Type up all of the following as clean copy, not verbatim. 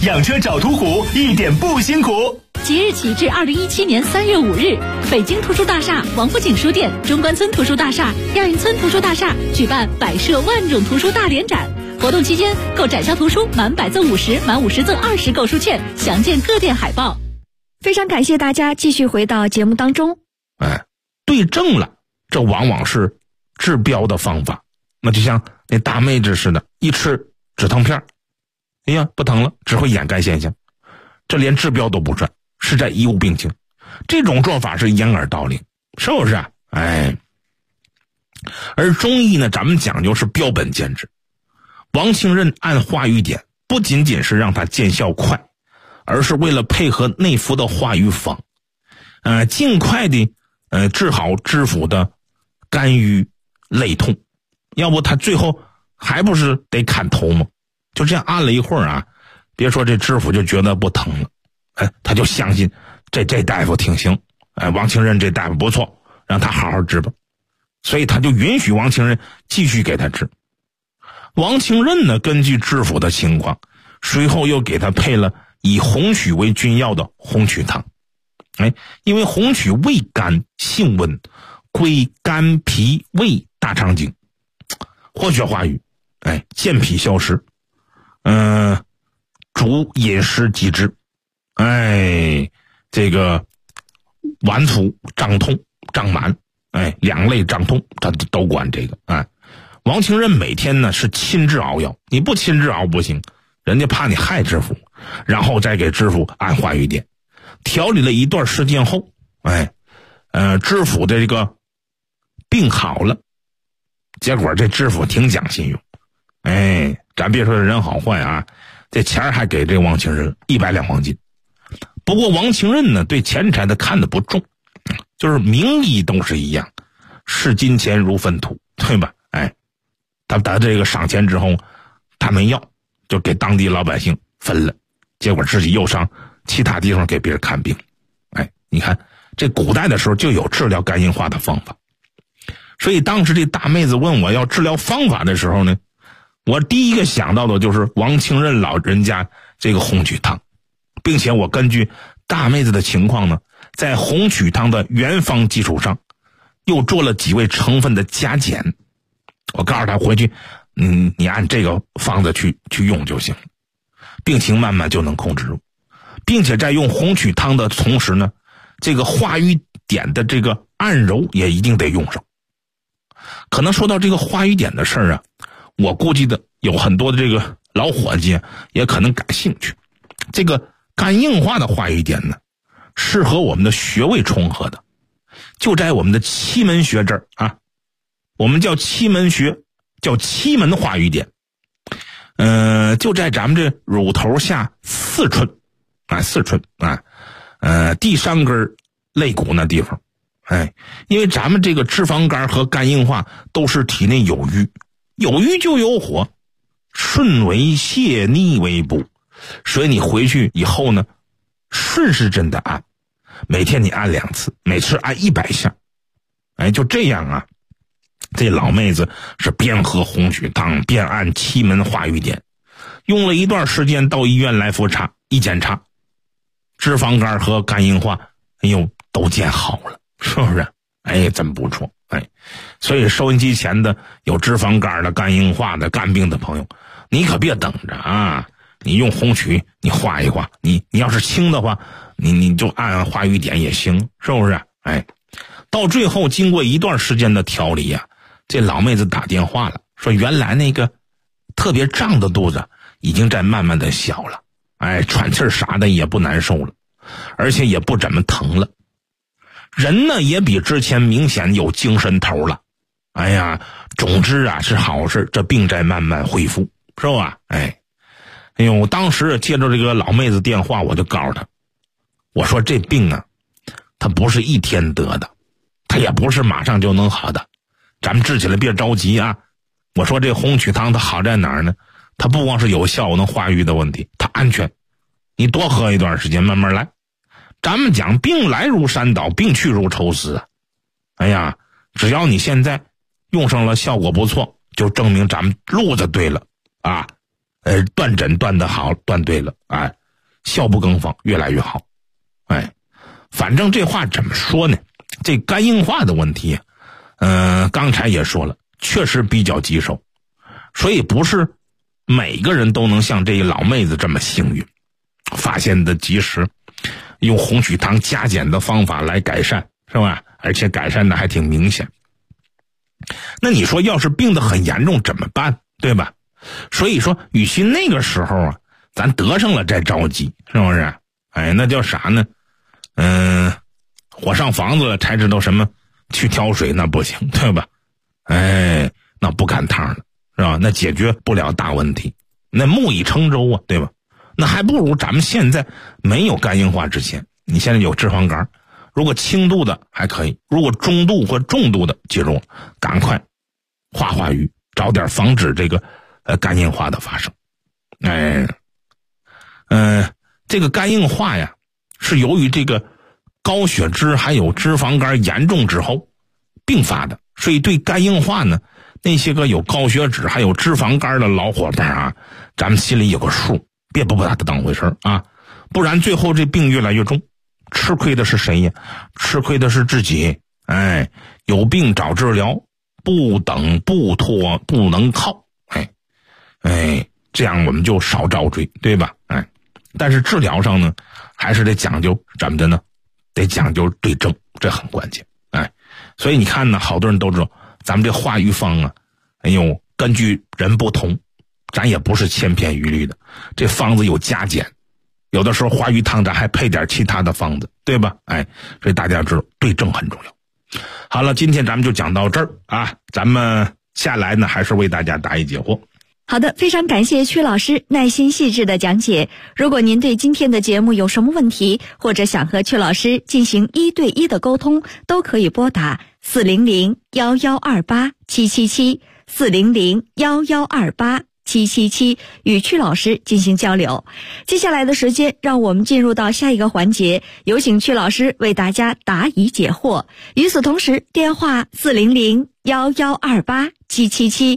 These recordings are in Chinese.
养车找途虎一点不辛苦。 即日起至2017年3月5日，北京图书大厦、王府井书店、中关村图书大厦、亚运村图书大厦举办摆设万种图书大联展。活动期间，购展销图书满100赠50，满50赠20购书券，详见各店海报。 非常感谢大家继续回到节目当中。 对症了，这往往是治标的方法。那就像那大妹子似的，一吃止疼片，哎呀不疼了，只会掩盖现象，这连治标都不算，是在贻误病情。这种做法是掩耳盗铃，是不是啊？而中医呢，咱们讲究是标本兼治。王清任按化瘀点，不仅仅是让它见效快，而是为了配合内服的化瘀方，尽快的治好知府的肝郁肋痛。要不他最后还不是得砍头吗？就这样按了一会儿啊，别说这知府就觉得不疼了，他就相信这大夫挺行，王清任这大夫不错，让他好好治吧。所以他就允许王清任继续给他治。王清任呢，根据知府的情况，随后又给他配了以红曲为君药的红曲汤。因为红曲味甘性温，归肝脾胃大肠经，活血化瘀，健脾消食，主饮食机制，这个脘腹胀痛胀满，两肋胀痛，他都管这个。王清任每天呢是亲自熬药，你不亲自熬不行，人家怕你害知府，然后再给知府按化瘀点。调理了一段时间后，知府的这个病好了，结果这知府挺讲信用，咱别说人好坏啊，这钱还给这王清任100两黄金。不过王清任呢，对钱财的看得不重，就是名义都是一样，视金钱如粪土，对吧？他得这个赏钱之后，他没要，就给当地老百姓分了，结果自己又上其他地方给别人看病。你看这古代的时候就有治疗肝硬化的方法。所以当时这大妹子问我要治疗方法的时候呢，我第一个想到的就是王清任老人家这个红曲汤，并且我根据大妹子的情况呢，在红曲汤的原方基础上又做了几味成分的加减。我告诉他回去你按这个方子去用就行，病情慢慢就能控制住。并且在用红曲汤的同时呢，这个化瘀点的这个按揉也一定得用上。可能说到这个化瘀点的事儿啊，我估计的有很多的这个老伙计也可能感兴趣。这个肝硬化的化瘀点呢，是和我们的穴位重合的，就在我们的期门穴这儿啊，我们叫期门穴，叫期门化瘀点，就在咱们这乳头下4寸，4寸第3根肋骨那地方。因为咱们这个脂肪肝和肝硬化都是体内有瘀，有瘀就有火，顺为泻，逆为补。所以你回去以后呢，顺时针的按，每天你按2次，每次按100下。就这样啊，这老妹子是边喝红曲汤边按期门化瘀点，用了一段时间到医院来复查，一检查，脂肪肝和肝硬化都见好了，是不是？真不错。所以收音机前的有脂肪肝的、肝硬化的、肝病的朋友，你可别等着啊，你用红曲你化一化，你要是轻的话，你就按化瘀点也行，是不是？到最后经过一段时间的调理啊，这老妹子打电话了，说原来那个特别胀的肚子已经在慢慢的小了，喘气啥的也不难受了，而且也不怎么疼了，人呢也比之前明显有精神头了。总之啊是好事，这病在慢慢恢复，是吧？我当时接着这个老妹子电话，我就告诉她，我说这病啊，它不是一天得的，它也不是马上就能好的，咱们治起来别着急啊。我说这红曲汤它好在哪儿呢？它不光是有效能化瘀的问题，它安全，你多喝一段时间慢慢来。咱们讲病来如山倒，病去如抽丝啊。只要你现在用上了效果不错，就证明咱们路子对了啊。 断诊断得好，断对了，哎，效不更方，越来越好。哎，反正这话怎么说呢？这肝硬化的问题，刚才也说了，确实比较棘手，所以不是每个人都能像这老妹子这么幸运，发现的及时，用红曲汤加减的方法来改善，是吧？而且改善的还挺明显。那你说要是病得很严重怎么办，对吧？所以说与其那个时候啊咱得上了再着急，是不是？哎，那叫啥呢？火上房子了才知道什么去挑水，那不行，对吧？哎，那不赶趟了，是吧？那解决不了大问题，那木已成舟啊，对吧？那还不如咱们现在没有肝硬化之前，你现在有脂肪肝，如果轻度的还可以，如果中度或重度的，记住赶快化瘀，早点防止这个肝硬化的发生。这个肝硬化呀，是由于这个高血脂还有脂肪肝严重之后并发的，所以对肝硬化呢，那些个有高血脂还有脂肪肝的老伙伴啊，咱们心里有个数，别不把它当回事啊，不然最后这病越来越重，吃亏的是谁呀？吃亏的是自己。哎，有病早治疗，不等不拖，不能靠。这样我们就少遭罪，对吧？但是治疗上呢，还是得讲究怎么的呢？得讲究对症，这很关键。所以你看呢，好多人都知道咱们这化瘀方啊，根据人不同，咱也不是千篇一律的，这方子有加减，有的时候化瘀汤咱还配点其他的方子，对吧？所以大家知道对症很重要。好了，今天咱们就讲到这儿啊，咱们下来呢还是为大家答疑解惑。 好的，非常感谢曲老师耐心细致的讲解。如果您对今天的节目有什么问题，或者想和曲老师进行1对1的沟通，都可以拨打400-1128-777 400-1128-777与曲老师进行交流。接下来的时间，让我们进入到下一个环节，有请曲老师为大家答疑解惑。与此同时，电话400-1128-777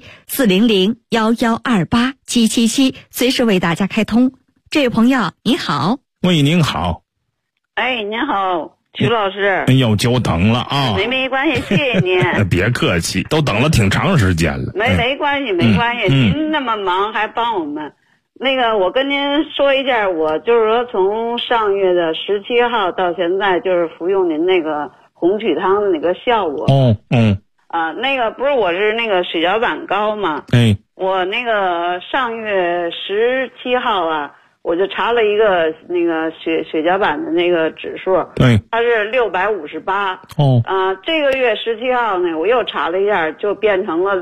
400-1128-777随时为大家开通。这位朋友你好。 喂，您好。 您好，曲老师。 又久等了啊。 没关系，谢谢您。 别客气，都等了挺长时间了。 没关系，您那么忙还帮我们。我跟您说一下，我就是说从上月的17号到现在，就是服用您那个红曲汤的那个效果。不是我是那个血小板高嘛？我上月17号啊，我就查了一个血小板的那个指数，它是658。这个月17号呢，我又查了一下，就变成了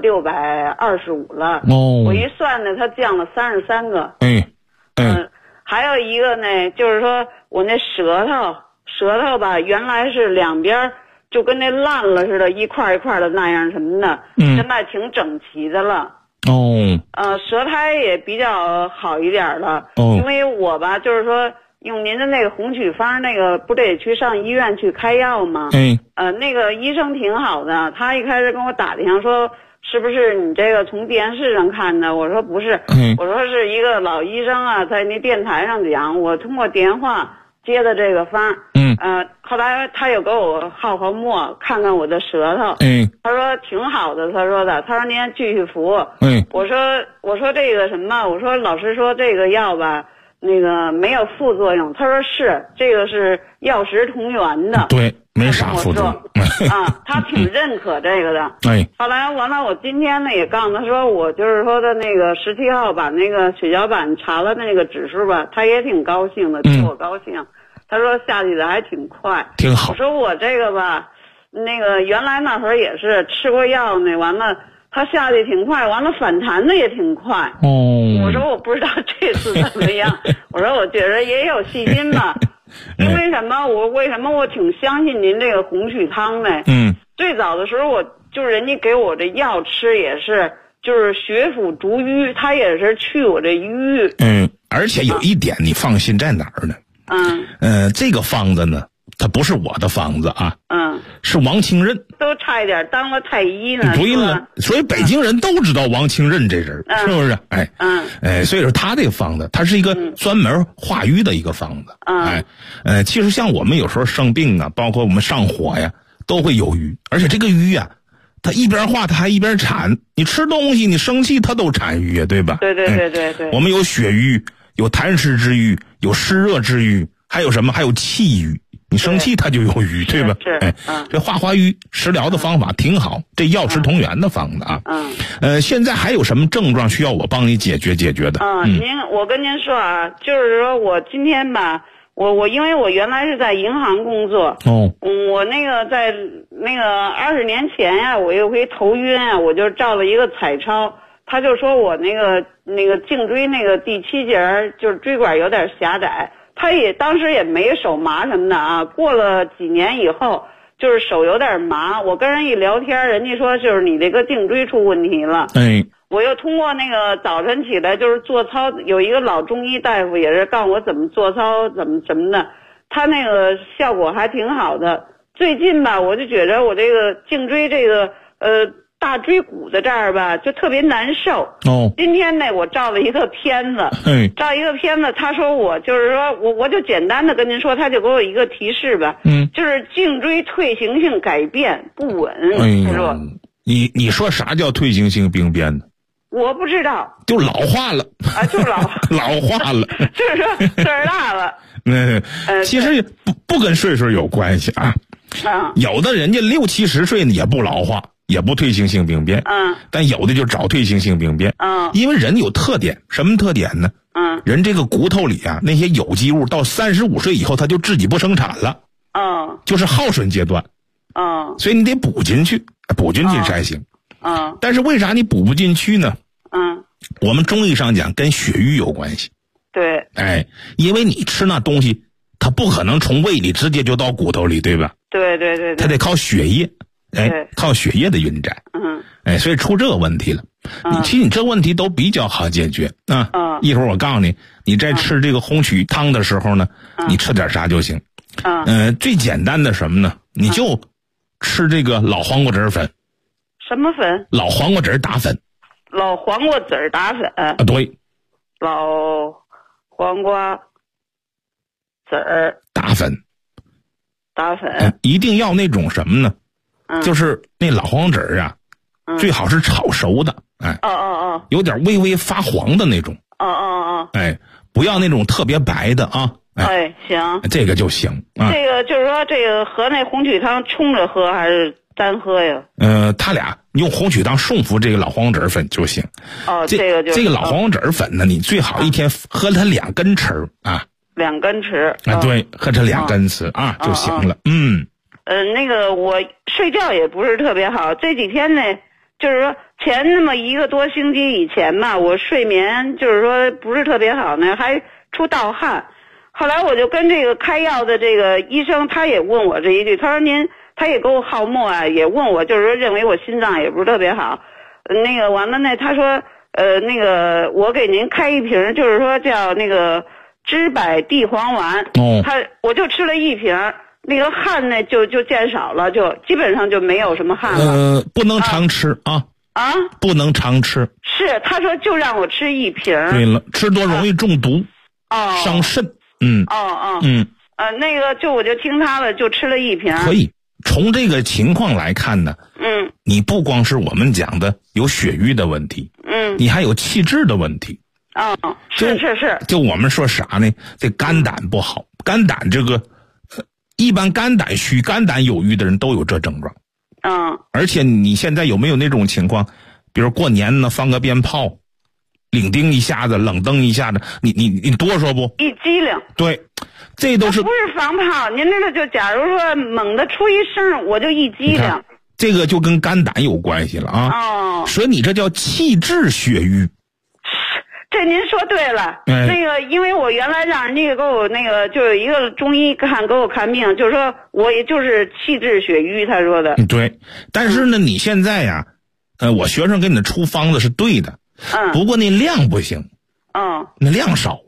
625了。我一算呢，它降了33个。还有一个呢，就是说我那舌头吧，原来是两边就跟那烂了似的，一块一块的那样什么的，现在挺整齐的了。舌苔也比较好一点了。因为我吧，就是说用您的那个红曲方，不得去上医院去开药吗？医生挺好的，他一开始跟我打电话说，是不是你这个从电视上看的？我说不是，我说是一个老医生啊，在那电台上讲，我通过电话接的这个方。后来他又给我号沫看看我的舌头，他说挺好的，他说您继续服。我说这个什么，我说老师说这个药吧，没有副作用，他说是这个是药食同源的， 对，没啥副作用。 他挺认可这个的。后来完了，我今天呢也告诉他说，我就是说的17号把血小板查了指数吧，他也挺高兴的，替我高兴。他说下去的还挺快， 挺好。 我说我这个吧，原来那会儿也是吃过药呢，完了他下去挺快，完了反弹的也挺快。我说我不知道这次怎么样，我说我觉得也有细心吧。因为什么？为什么我挺相信您这个红曲汤呢？最早的时候就是人家给我这药吃也是，就是血府逐瘀，它也是去我这瘀。 而且有一点你放心在哪儿呢？这个方子呢， 他不是我的方子啊，是王清任， 都差一点当了太医呢。 对了，所以北京人都知道王清任这人，是不是？所以说他这个方子，他是一个专门化瘀的一个方子。其实像我们有时候生病啊，包括我们上火呀，都会有瘀，而且这个瘀啊，它一边化它还一边产。你吃东西，你生气，它都产瘀啊，对吧？ 对。 我们有血瘀，有痰湿之瘀，有湿热之瘀，还有什么？还有气瘀。你生气它就有瘀，对吧？这化瘀食疗的方法挺好，这药食同源的方子啊。现在还有什么症状需要我帮你解决的？ 我跟您说啊，就是说我今天吧，我因为我原来是在银行工作。我那个在那个20年前呀，我有回头晕啊，我就照了一个彩超，他就说我那个颈椎那个第7节就是椎管有点狭窄。他也当时也没手麻什么的啊，过了几年以后，就是手有点麻。我跟人一聊天，人家说就是你这个颈椎出问题了。我又通过那个早晨起来就是做操，有一个老中医大夫也是告诉我怎么做操，怎么什么的，他那个效果还挺好的。最近吧，我就觉着我这个颈椎这个大椎骨的这儿吧，就特别难受。今天呢，我照了一个片子，他说我就是说我就简单的跟您说，他就给我一个提示吧，就是颈椎退行性改变不稳。他说， 你说啥叫退行性病变呢？ 我不知道， 就老化了啊，就老化了， 就是说岁数大了。 其实不跟岁数有关系啊。有的人家60、70岁呢也不老化，也不退行性病变。但有的就找退行性病变。因为人有特点，什么特点呢？人这个骨头里啊，那些有机物到35岁以后，它就自己不生产了。就是耗损阶段。所以你得补进去才行。但是为啥你补不进去呢？我们中医上讲跟血瘀有关系。 对。 因为你吃那东西，它不可能从胃里直接就到骨头里，对吧？ 对。 它得靠血液，靠血液的运载。所以出这个问题了。其实你这问题都比较好解决啊。一会儿我告诉你，你在吃这个红曲汤的时候呢，你吃点啥就行。最简单的什么呢？你就吃这个老黄瓜籽粉。 什么粉？ 老黄瓜籽打粉。 老黄瓜籽打粉啊？ 对。 老黄瓜籽打粉。一定要那种什么呢？就是那老黄瓜籽啊，最好是炒熟的。有点微微发黄的那种。不要那种特别白的啊。 行。 这个就行啊。 这个就是说，这个和那红曲汤冲着喝还是单喝呀？ 他俩用红曲汤送服这个老黄瓜籽粉就行。这个老黄瓜籽粉呢，你最好一天喝它2根吃啊。2根吃啊？对，喝它2根吃啊就行了。 那个我睡觉也不是特别好，这几天呢，就是说前那么1个多星期以前吧，我睡眠就是说不是特别好呢，还出盗汗。后来我就跟这个开药的这个医生，他也问我这一句，他说他也给我号墨啊，也问我，就是说认为我心脏也不是特别好。那个完了呢，他说那个我给您开一瓶，就是说叫那个知柏地黄丸。我就吃了1瓶，那个汗呢就减少了，就基本上就没有什么汗了。 不能常吃啊。不能常吃。 是，他说就让我吃1瓶。 对了，吃多容易中毒。伤肾。 那个我就听他的，就吃了1瓶。 可以。从这个情况来看呢，你不光是我们讲的有血瘀的问题，你还有气滞的问题。 是。 就我们说啥呢？这肝胆不好，肝胆这个，一般肝胆虚、肝胆有瘀的人都有这症状。而且你现在有没有那种情况，比如过年呢放个鞭炮，领叮一下子，冷灯一下子，你多说不？ 一激灵。对。 这都是不是防炮？您这个就假如说猛地出一声，我就一激灵。 这个就跟肝胆有关系了啊。所以你这叫气滞血瘀。 这您说对了。那个因为我原来让人家给我那个就有一个中医给我看病，就是说我也就是气滞血瘀，他说的。 对。但是呢，你现在呀，我学生给你的出方子是对的。不过那量不行。那量少。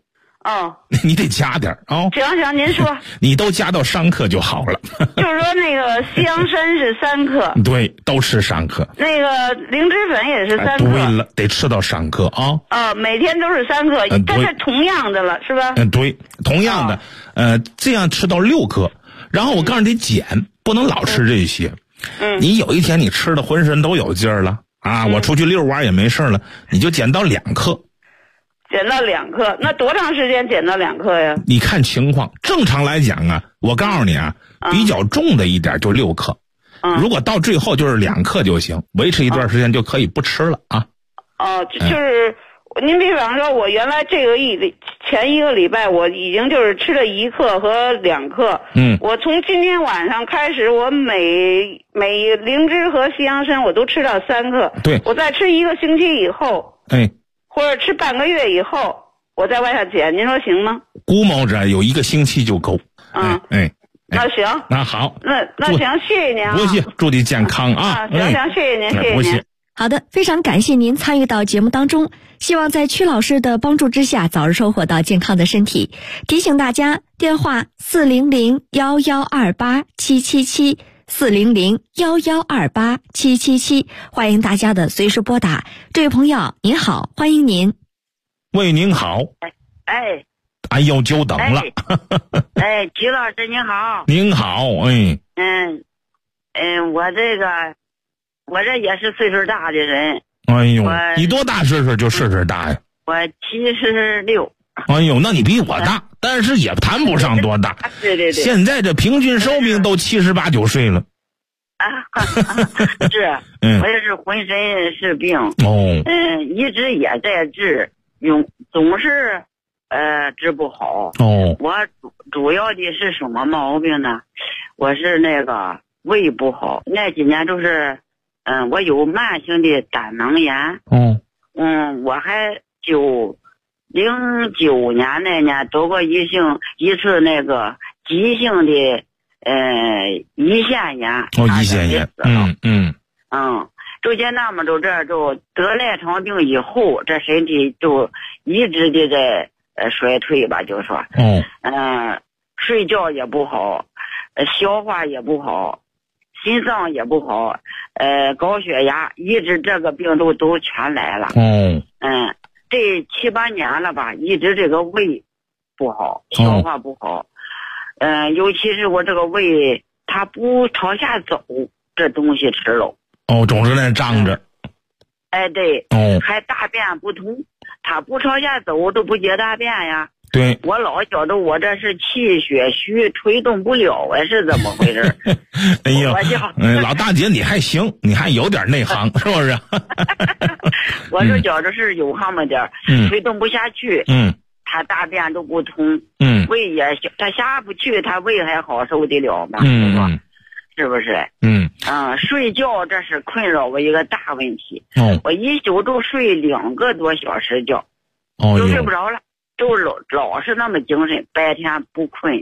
哦， 你得加点啊。 行，您说。 你都加到3克就好了。 就是说那个西洋参是3克。 对，都吃3克。 那个灵芝粉也是3克。 对了，得吃到3克啊。 每天都是3克，但是同样的了，是吧？ 对，同样的，这样吃到6克。然后我告诉你得减，不能老吃这些。你有一天你吃的浑身都有劲儿了啊，我出去遛弯也没事了，你就减到2克。 减到2克，那多长时间减到2克呀？ 你看情况，正常来讲啊，我告诉你啊，比较重的一点就6克，如果到最后就是2克就行，维持一段时间就可以不吃了啊。 就是您比方说，我原来前1个礼拜我已经就是吃了1克和2克，我从今天晚上开始，我每灵芝和西洋参我都吃到3克， 对， 我再吃1个星期以后，或者吃半个月以后，我再往下减，您说行吗？估摸着有1个星期就够。那行，那好，那行，谢谢您啊！不谢，祝你健康啊！行，谢谢您，谢谢您。 好的，非常感谢您参与到节目当中，希望在曲老师的帮助之下，早日收获到健康的身体。提醒大家，电话400-1128-777。400-1128-777，欢迎大家的随时拨打。这位朋友您好，欢迎您。 喂，您好。哎呦，久等了。 曲老师您好。 您好， 我这也是岁数大的人。 哎呦，你多大岁数就岁数大呀？ 我76。 哎呦，那你比我大，但是也谈不上多大。 对。 现在这平均寿命都78、9岁了。 是，我也是浑身是病。一直也在治，总是治不好。我主要的是什么毛病呢？我是那个胃不好，那几年都是，我有慢性的胆囊炎。我还09年那年得过一次那个急性的胰腺炎。 胰腺炎。 就见那么就得赖床病以后，这身体就一直的在衰退吧，就说。睡觉也不好，消化也不好，心脏也不好，高血压，一直这个病都全来了。这7、8年了吧，一直这个胃不好，消化不好。尤其是我这个胃，它不朝下走，这东西吃了。 总是在胀着。 对。还大便不通，它不朝下走都不解大便呀。 对。 我老觉得我这是气血虚，推动不了是怎么回事？ 哎呦，老大姐你还行，你还有点内行，是不是？ 我就觉着是有那么点推动不下去。他大便都不通。胃也他下不去，他胃还好受得了吗？是不是？睡觉这是困扰我一个大问题。我一宿都睡2个多小时觉，就睡不着了，就老是那么精神，白天不困。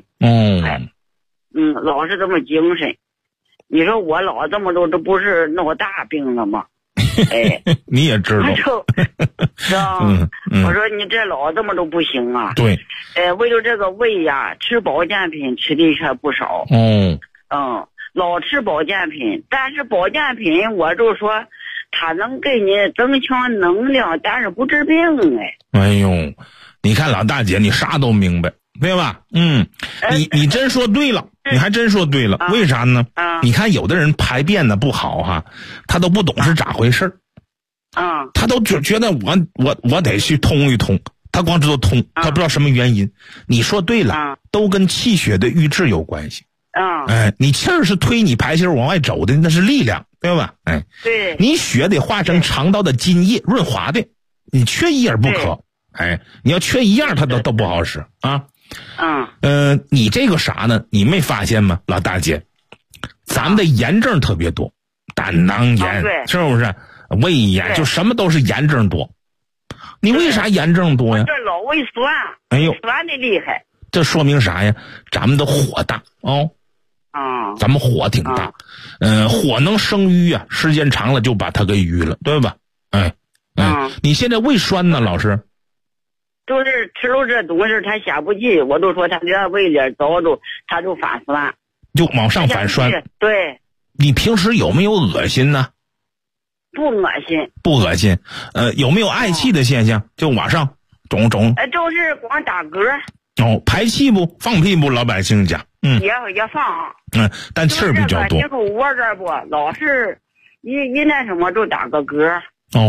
老是这么精神。你说我老这么多，这不是闹大病了吗？ 你也知道。 是啊。我说你这老这么都不行啊。 对。 为了这个胃呀，吃保健品吃的可不少。老吃保健品，但是保健品我就说它能给你增强能量，但是不治病。 哎呦，你看老大姐你啥都明白，对吧？你真说对了，你还真说对了。为啥呢？你看有的人排便的不好哈，他都不懂是咋回事。他都觉得我得去通一通，他光知道通，他不知道什么原因。你说对了，都跟气血的瘀滞有关系。你气儿是推你排泄往外走的，那是力量，对吧？ 对。 你血得化成肠道的津液，润滑的，你缺一样不可。你要缺一样，它都不好使啊。你这个啥呢？你没发现吗，老大姐？咱们的炎症特别多，胆囊炎，是不是？胃炎，就什么都是炎症多。你为啥炎症多呀？ 这老胃酸，酸的厉害。 这说明啥呀？咱们的火大咱们火挺大。火能生瘀啊，时间长了就把它给瘀了，对吧？你现在胃酸呢，老师？ 就是吃了这东西他下不去，我都说他这胃里早就他就反酸， 就往上反酸。 对。 你平时有没有恶心呢？ 不恶心。 不恶心。有没有嗳气的现象？就往上肿。 就是光打嗝。 排气不？放屁不？老百姓讲。 也放。 但气儿比较多。 你看我这不老是一那什么就打个嗝。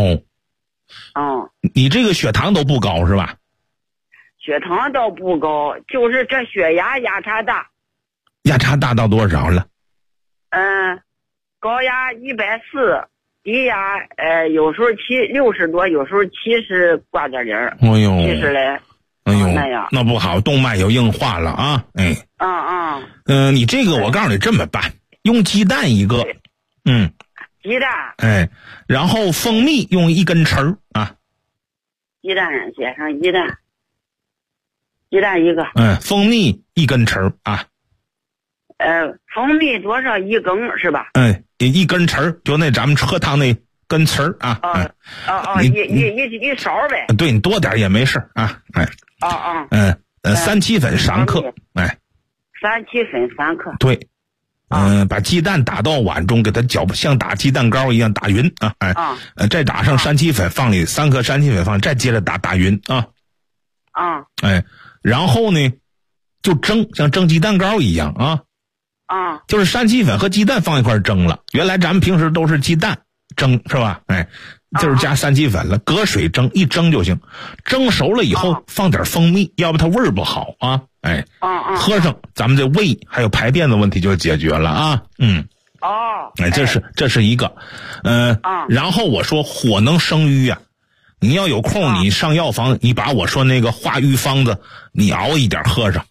你这个血糖都不高是吧？ 血糖倒不高，就是这血压差大。 压差大到多少了？ 高压140，低压有时候60多，有时候70挂点零。70嘞。 那不好，动脉有硬化了啊！你这个我告诉你这么办，用鸡蛋一个。 鸡蛋。 然后蜂蜜用1根匙啊。 鸡蛋写上鸡蛋一个。 蜂蜜1根匙啊。 蜂蜜多少1根是吧 ？1根匙，就那咱们喝汤那根匙啊。 一勺呗。 对，你多点也没事啊。3七粉3克。 3七粉3克。 对。把鸡蛋打到碗中，给它搅像打鸡蛋糕一样打匀啊。再打上3七粉，放里3克3七粉放，再接着打匀啊。然后呢，就蒸，像蒸鸡蛋糕一样啊。就是3七粉和鸡蛋放一块蒸了。原来咱们平时都是鸡蛋蒸是吧？就是加3七粉了，隔水蒸，一蒸就行。蒸熟了以后放点蜂蜜，要不它味儿不好啊。喝上，咱们这胃还有排便的问题就解决了啊。这是一个。然后我说火能生瘀啊，你要有空你上药房，你把我说那个化瘀方子你熬一点喝上。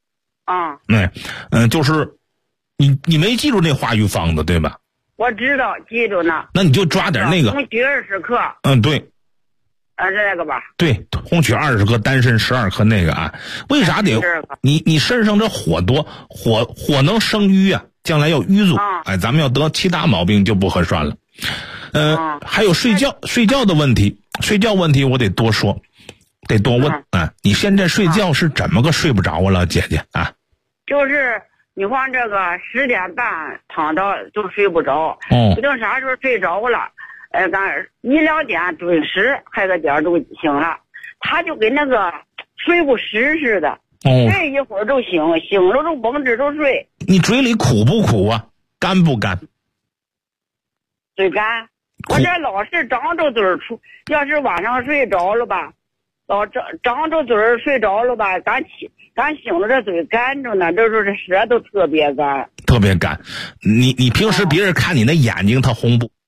就是你没记住那化瘀方子对吧？ 我知道，记住呢。 那你就抓点那个红曲20克。 对。 这个吧。 对，红曲20克，丹参12克那个啊。为啥得你身上这火多，火能生瘀啊，将来要瘀阻。咱们要得其他毛病就不合算了。还有睡觉的问题，我得多说，得多问你现在睡觉是怎么个睡不着了，姐姐啊？ 就是你看这个10点半躺到就睡不着，不定啥时候睡着了，1、2点准时开个点就醒了，他就跟那个睡不实似的，睡一会儿就醒，醒了就绷着就睡。你嘴里苦不苦啊？干不干？ 嘴干，我这老是张着嘴出，要是晚上睡着了吧，老张着嘴睡着了吧，咱醒了这嘴干着呢，这就是舌头特别干。 特别干，你平时别人看你那眼睛它红不？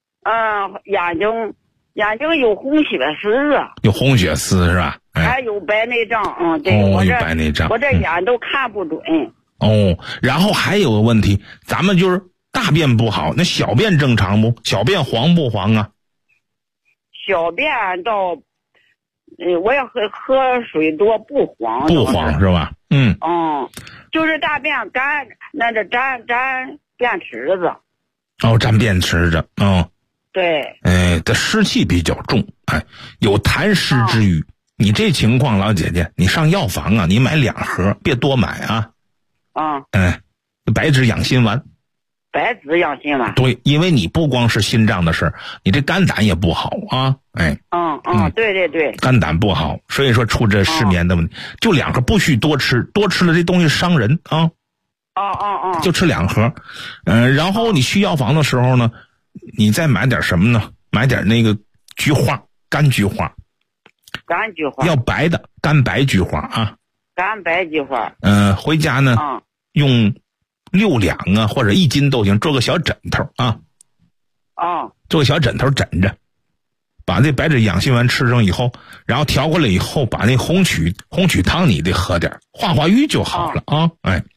眼睛有红血丝啊。 有红血丝是吧？ 还有白内障，对， 有白内障， 我这眼都看不准。 然后还有个问题，咱们就是大便不好，那小便正常不？小便黄不黄啊？ 小便倒，我要喝水多不黄。 不黄是吧？ 就是大便干，那这沾便池子。 沾便池子。 对。 这湿气比较重，有痰湿之余。你这情况，老姐姐，你上药房啊，你买2盒，别多买啊。白芷养心丸。 白芷养心丸。 对，因为你不光是心脏的事儿，你这肝胆也不好啊。 对。 肝胆不好，所以说出这失眠的问题。就2盒，不许多吃，多吃了这东西伤人啊。就吃2盒。然后你去药房的时候呢，你再买点什么呢？买点那个菊花，干菊花。 干菊花。要白的，干白菊花啊。 干白菊花。 回家呢，用6两啊，或者1斤都行，做个小枕头啊。做个小枕头枕着，把这白芷养心丸吃上以后，然后调过来以后，把那红曲汤你得喝点，化瘀就好了啊。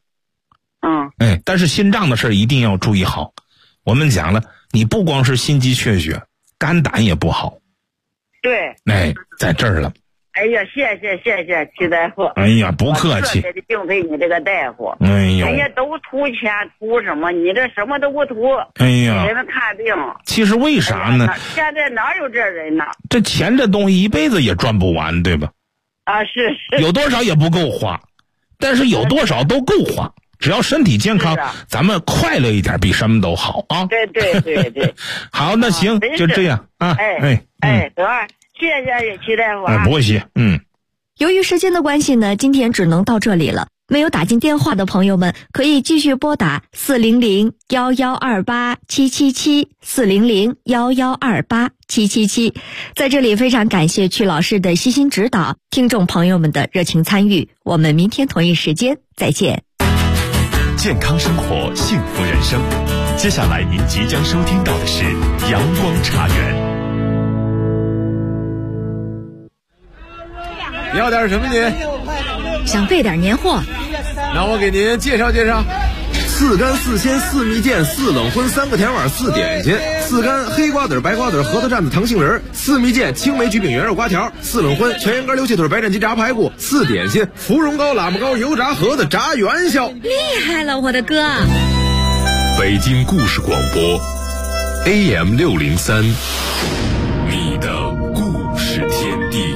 但是心脏的事一定要注意好。我们讲了，你不光是心肌缺血，肝胆也不好。 对。 在这儿了。 哎呀，谢谢齐大夫。 哎呀，不客气。 我敬佩你这个大夫。 人家都图钱图什么？你这什么都不图。人们看病。 其实为啥呢？ 现在哪有这人呢？ 这钱这东西一辈子也赚不完，对吧？ 啊，是有多少也不够花，但是有多少都够花。只要身体健康，咱们快乐一点比什么都好啊！ 对。 好，那行，就这样啊！ 得，谢谢齐大夫啊！ 不谢， 由于时间的关系呢，今天只能到这里了。没有打进电话的朋友们，可以继续拨打400-1128-777，400-1128-777。在这里非常感谢曲老师的悉心指导，听众朋友们的热情参与。我们明天同一时间再见。 健康生活，幸福人生。接下来您即将收听到的是阳光茶园。 要点什么您？ 想备点年货， 那我给您介绍介绍。4干4鲜4蜜饯4冷荤3个甜碗4点心，4干黑瓜子白瓜子核桃蘸子糖杏仁，4蜜饯青梅橘饼圆肉瓜条，4冷荤全羊肝溜气腿白斩鸡炸排骨，4点心芙蓉糕喇叭糕油炸盒子炸元宵。 厉害了我的哥！ 北京故事广播 AM603， 你的故事天地。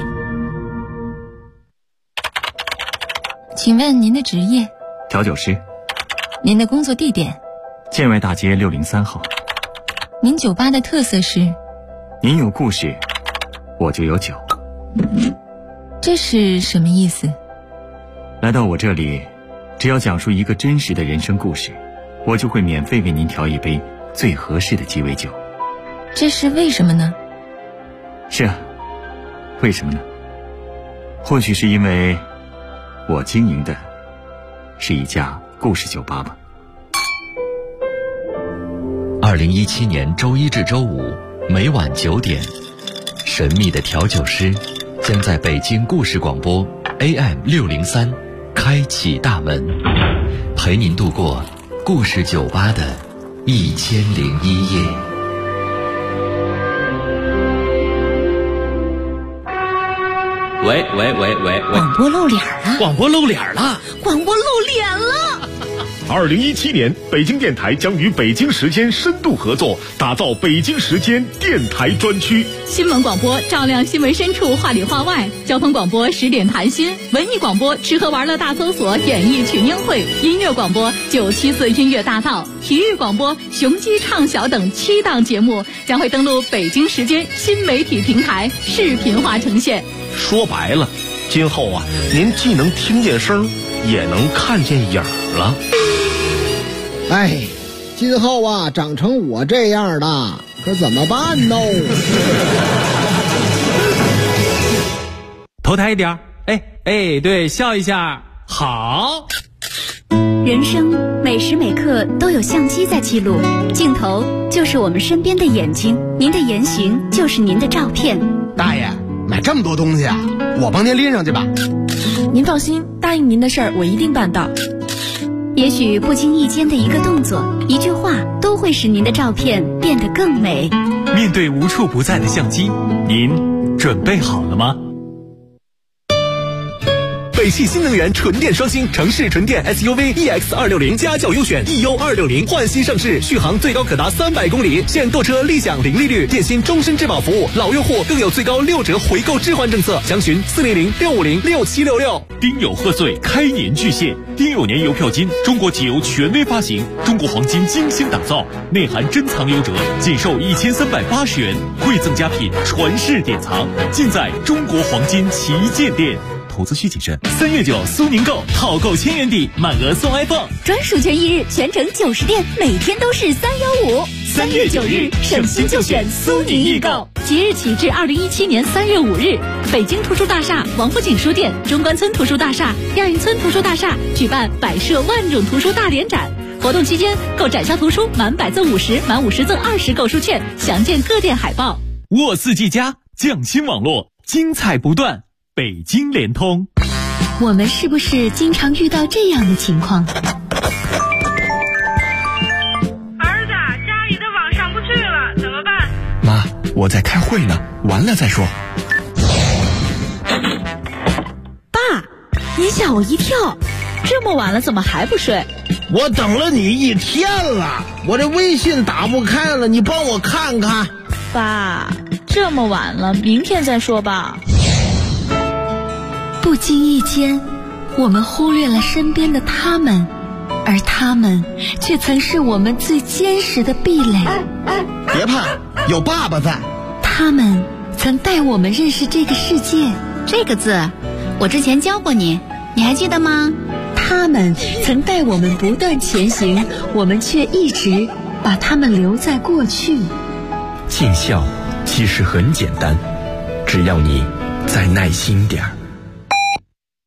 请问您的职业？ 调酒师。 您的工作地点？ 建外大街603号。 您酒吧的特色是？ 您有故事，我就有酒。 这是什么意思？ 来到我这里，只要讲述一个真实的人生故事，我就会免费为您调一杯最合适的鸡尾酒。 这是为什么呢？ 是啊，为什么呢？或许是因为我经营的是一家故事酒吧吧。 2017年周一至周五每晚9点，神秘的调酒师将在北京故事广播 AM603 开启大门，陪您度过故事酒吧的1001夜。 喂， 广播露脸了！ 广播露脸了！ 广播露脸了 ！2017年，北京电台将与北京时间深度合作，打造北京时间电台专区。 新闻广播照亮新闻深处，话里话外；交通广播10点谈心；文艺广播吃喝玩乐大搜索，演艺群英会；音乐广播974音乐大道；体育广播雄鸡畅晓等7档节目将会登陆北京时间新媒体平台，视频化呈现。 说白了，今后啊，您既能听见声，也能看见影儿了。 哎，今后啊，长成我这样的，可怎么办呢？ 头抬一点，对，笑一下，好。 人生每时每刻都有相机在记录，镜头就是我们身边的眼睛，您的言行就是您的照片。 大爷，买这么多东西啊，我帮您拎上去吧。 您放心，答应您的事儿我一定办到。 也许不经意间的一个动作、一句话，都会使您的照片变得更美。 面对无处不在的相机，您准备好了吗？ 北汽新能源纯电双星城市纯电 SUV EX260家轿优选 EU260换新上市，续航最高可达300公里，现购车立享零利率，电信终身质保服务，老用户更有最高6折回购置换政策，详询400-650-6766。 丁酉贺岁，开年巨献，丁酉年邮票金，中国汽油权威发行，中国黄金精心打造，内含珍藏优折，仅售1380元，馈赠佳品，传世典藏，尽在中国黄金旗舰店。投资需谨慎。3月9苏宁购好购1000元抵，满额送 iPhone， 专属权益日，全程90店，每天都是315。 3月9日，省心就选苏宁易购。 即日起至2017年3月5日，北京图书大厦、王府井书店、中关村图书大厦、亚运村图书大厦举办摆设万种图书大联展。活动期间，购展销图书满100赠50，满50赠20购书券，详见各店海报。 沃4G+匠心网络，精彩不断。北京联通。 我们是不是经常遇到这样的情况？ 儿子，家里的网上不去了，怎么办？ 妈，我在开会呢，完了再说。 爸，你吓我一跳，这么晚了怎么还不睡？ 我等了你1天了，我这微信打不开了，你帮我看看。 爸，这么晚了，明天再说吧。 不经意间，我们忽略了身边的他们，而他们却曾是我们最坚实的壁垒。 别怕，有爸爸在。 他们曾带我们认识这个世界。 这个字，我之前教过你，你还记得吗？ 他们曾带我们不断前行，我们却一直把他们留在过去。 尽孝其实很简单，只要你再耐心点儿。